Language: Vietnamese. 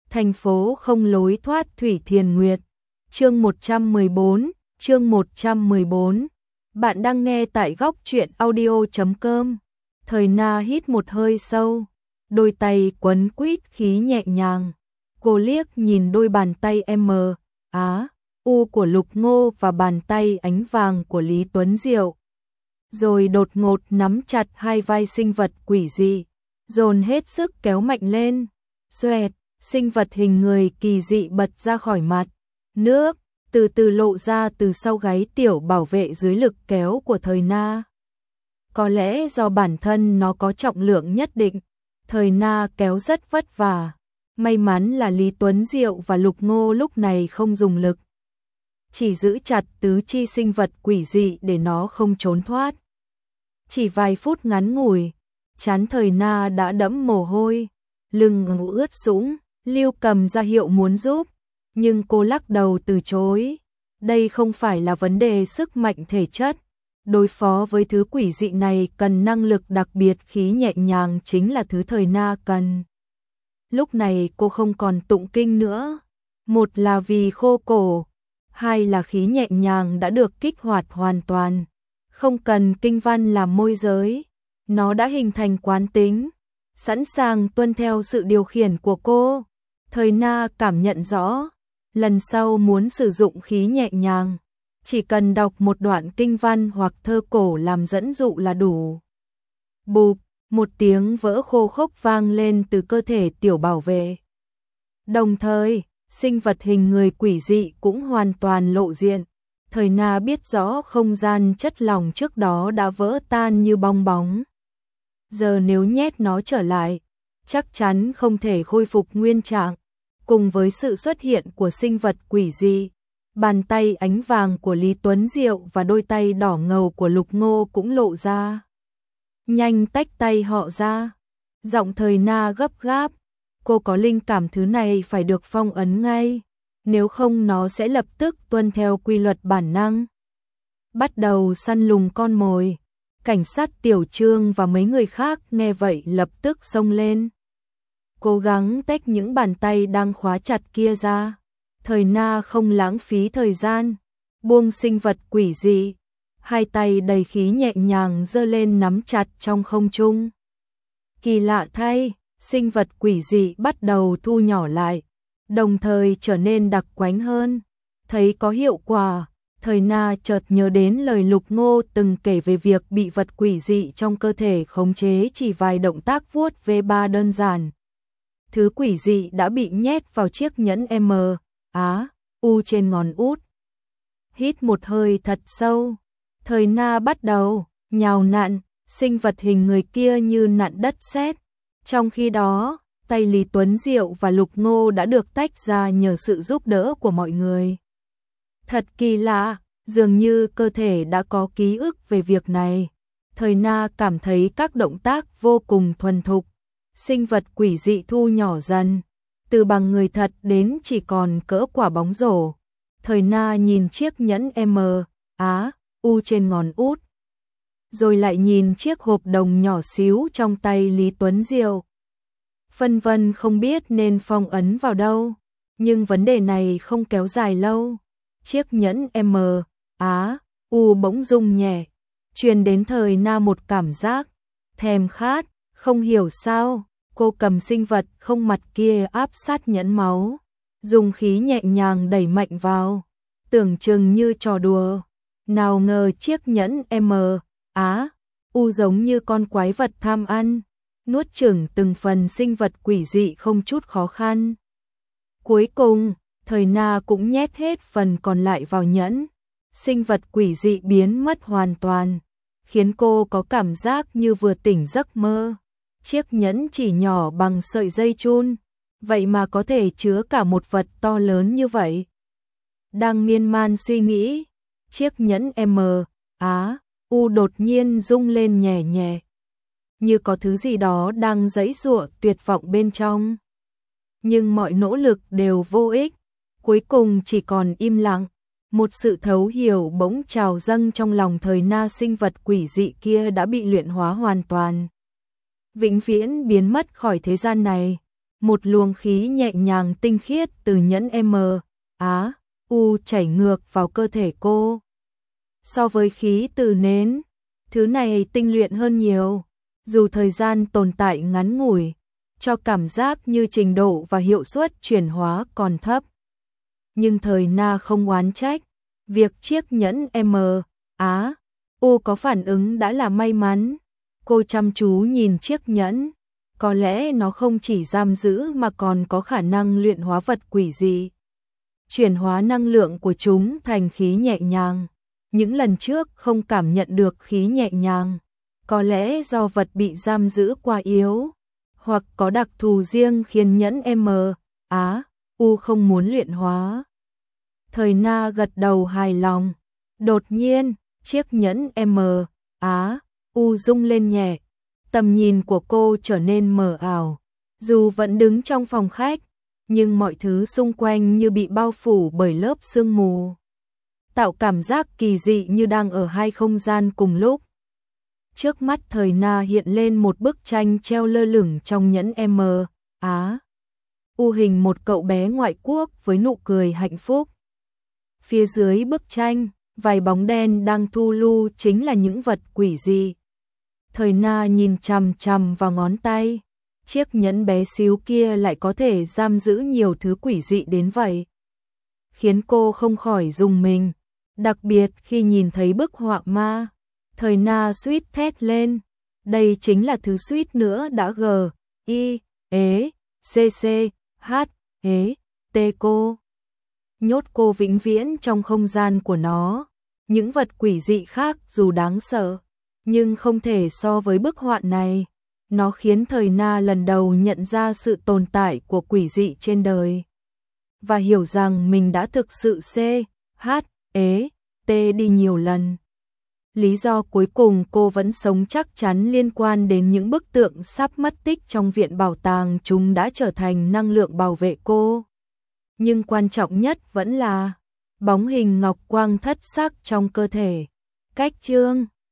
Thành phố không lối thoát Thủy Thiền Nguyệt. Chương 114, chương 114. Bạn đang nghe tại góc truyện audio.com. Thời Na hít một hơi sâu, đôi tay quấn quýt khí nhẹ nhàng. Cô liếc nhìn đôi bàn tay U của Lục Ngô và bàn tay ánh vàng của Lý Tuấn Diệu. Rồi đột ngột nắm chặt hai vai sinh vật quỷ dị, dồn hết sức kéo mạnh lên. Xoẹt, sinh vật hình người kỳ dị bật ra khỏi mặt nước, từ từ lộ ra từ sau gáy tiểu bảo vệ dưới lực kéo của Thời Na. Có lẽ do bản thân nó có trọng lượng nhất định, Thời Na kéo rất vất vả. May mắn là Lý Tuấn Diệu và Lục Ngô lúc này không dùng lực, chỉ giữ chặt tứ chi sinh vật quỷ dị để nó không trốn thoát. Chỉ vài phút ngắn ngủi, trán Thời Na đã đẫm mồ hôi, lưng ướt sũng. Lưu Cầm ra hiệu muốn giúp, nhưng cô lắc đầu từ chối. Đây không phải là vấn đề sức mạnh thể chất. Đối phó với thứ quỷ dị này cần năng lực đặc biệt, khí nhẹ nhàng chính là thứ Thời Na cần. Lúc này cô không còn tụng kinh nữa. Một là vì khô cổ, hai là khí nhẹ nhàng đã được kích hoạt hoàn toàn. Không cần kinh văn làm môi giới, nó đã hình thành quán tính, sẵn sàng tuân theo sự điều khiển của cô. Thời Na cảm nhận rõ, lần sau muốn sử dụng khí nhẹ nhàng, chỉ cần đọc một đoạn kinh văn hoặc thơ cổ làm dẫn dụ là đủ. Bụp, một tiếng vỡ khô khốc vang lên từ cơ thể tiểu bảo vệ. Đồng thời, sinh vật hình người quỷ dị cũng hoàn toàn lộ diện. Thời Na biết rõ không gian chất lỏng trước đó đã vỡ tan như bong bóng. Giờ nếu nhét nó trở lại, chắc chắn không thể khôi phục nguyên trạng. Cùng với sự xuất hiện của sinh vật quỷ dị, bàn tay ánh vàng của Lý Tuấn Diệu và đôi tay đỏ ngầu của Lục Ngô cũng lộ ra. Nhanh tách tay họ ra. Giọng Thời Na gấp gáp. Cô có linh cảm thứ này phải được phong ấn ngay, nếu không nó sẽ lập tức tuân theo quy luật bản năng, bắt đầu săn lùng con mồi. Cảnh sát Tiểu Trương và mấy người khác nghe vậy lập tức xông lên, cố gắng tách những bàn tay đang khóa chặt kia ra. Thời Na không lãng phí thời gian, buông sinh vật quỷ dị, hai tay đầy khí nhẹ nhàng giơ lên nắm chặt trong không trung. Kỳ lạ thay, sinh vật quỷ dị bắt đầu thu nhỏ lại, đồng thời trở nên đặc quánh hơn. Thấy có hiệu quả, Thời Na chợt nhớ đến lời Lục Ngô từng kể về việc bị vật quỷ dị trong cơ thể khống chế chỉ vài động tác vuốt V3 đơn giản. Thứ quỷ dị đã bị nhét vào chiếc nhẫn U trên ngón út. Hít một hơi thật sâu, Thời Na bắt đầu nhào nặn sinh vật hình người kia như nặn đất sét. Trong khi đó, tay Lý Tuấn Diệu và Lục Ngô đã được tách ra nhờ sự giúp đỡ của mọi người. Thật kỳ lạ, dường như cơ thể đã có ký ức về việc này. Thời Na cảm thấy các động tác vô cùng thuần thục. Sinh vật quỷ dị thu nhỏ dần, từ bằng người thật đến chỉ còn cỡ quả bóng rổ. Thời Na nhìn chiếc nhẫn U trên ngón út, rồi lại nhìn chiếc hộp đồng nhỏ xíu trong tay Lý Tuấn Diệu. Phân vân không biết nên phong ấn vào đâu, nhưng vấn đề này không kéo dài lâu. Chiếc nhẫn U bỗng rung nhẹ, truyền đến Thời Na một cảm giác thèm khát. Không hiểu sao, cô cầm sinh vật không mặt kia áp sát nhẫn máu, dùng khí nhẹ nhàng đẩy mạnh vào, tưởng chừng như trò đùa. Nào ngờ chiếc nhẫn U giống như con quái vật tham ăn, nuốt chửng từng phần sinh vật quỷ dị không chút khó khăn. Cuối cùng, Thời Na cũng nhét hết phần còn lại vào nhẫn. Sinh vật quỷ dị biến mất hoàn toàn, khiến cô có cảm giác như vừa tỉnh giấc mơ. Chiếc nhẫn chỉ nhỏ bằng sợi dây chun, vậy mà có thể chứa cả một vật to lớn như vậy. Đang miên man suy nghĩ, chiếc nhẫn U đột nhiên rung lên nhẹ nhẹ, như có thứ gì đó đang giãy giụa tuyệt vọng bên trong. Nhưng mọi nỗ lực đều vô ích, cuối cùng chỉ còn im lặng. Một sự thấu hiểu bỗng trào dâng trong lòng Thời Na, sinh vật quỷ dị kia đã bị luyện hóa hoàn toàn, vĩnh viễn biến mất khỏi thế gian này. một luồng khí nhẹ nhàng tinh khiết từ nhẫn U chảy ngược vào cơ thể cô. So với khí từ nến, thứ này tinh luyện hơn nhiều, dù thời gian tồn tại ngắn ngủi, cho cảm giác như trình độ và hiệu suất chuyển hóa còn thấp. Nhưng thời Na không oán trách, việc chiếc nhẫn U có phản ứng đã là may mắn. Cô chăm chú nhìn chiếc nhẫn, có lẽ nó không chỉ giam giữ mà còn có khả năng luyện hóa vật quỷ dị. Chuyển hóa năng lượng của chúng thành khí nhẹ nhàng. Những lần trước không cảm nhận được khí nhẹ nhàng, có lẽ do vật bị giam giữ quá yếu, hoặc có đặc thù riêng khiến nhẫn U không muốn luyện hóa. Thời Na gật đầu hài lòng. Đột nhiên, chiếc nhẫn U rung lên nhẹ, tầm nhìn của cô trở nên mờ ảo. Dù vẫn đứng trong phòng khách, nhưng mọi thứ xung quanh như bị bao phủ bởi lớp sương mù, tạo cảm giác kỳ dị như đang ở hai không gian cùng lúc. Trước mắt thời Na hiện lên một bức tranh treo lơ lửng trong nhẫn U hình một cậu bé ngoại quốc với nụ cười hạnh phúc. Phía dưới bức tranh, vài bóng đen đang thu lu chính là những vật quỷ dị. Thời Na nhìn chằm chằm vào ngón tay, chiếc nhẫn bé xíu kia lại có thể giam giữ nhiều thứ quỷ dị đến vậy, khiến cô không khỏi rùng mình, đặc biệt khi nhìn thấy bức họa ma. Thời Na suýt thét lên, đây chính là thứ suýt nữa đã cô nhốt cô vĩnh viễn trong không gian của nó. Những vật quỷ dị khác dù đáng sợ, nhưng không thể so với bức họa này. Nó khiến thời Na lần đầu nhận ra sự tồn tại của quỷ dị trên đời, và hiểu rằng mình đã thực sự đi nhiều lần. Lý do cuối cùng cô vẫn sống chắc chắn liên quan đến những bức tượng sắp mất tích trong viện bảo tàng, chúng đã trở thành năng lượng bảo vệ cô. Nhưng quan trọng nhất vẫn là bóng hình ngọc quang thất sắc trong cơ thể. Cách chương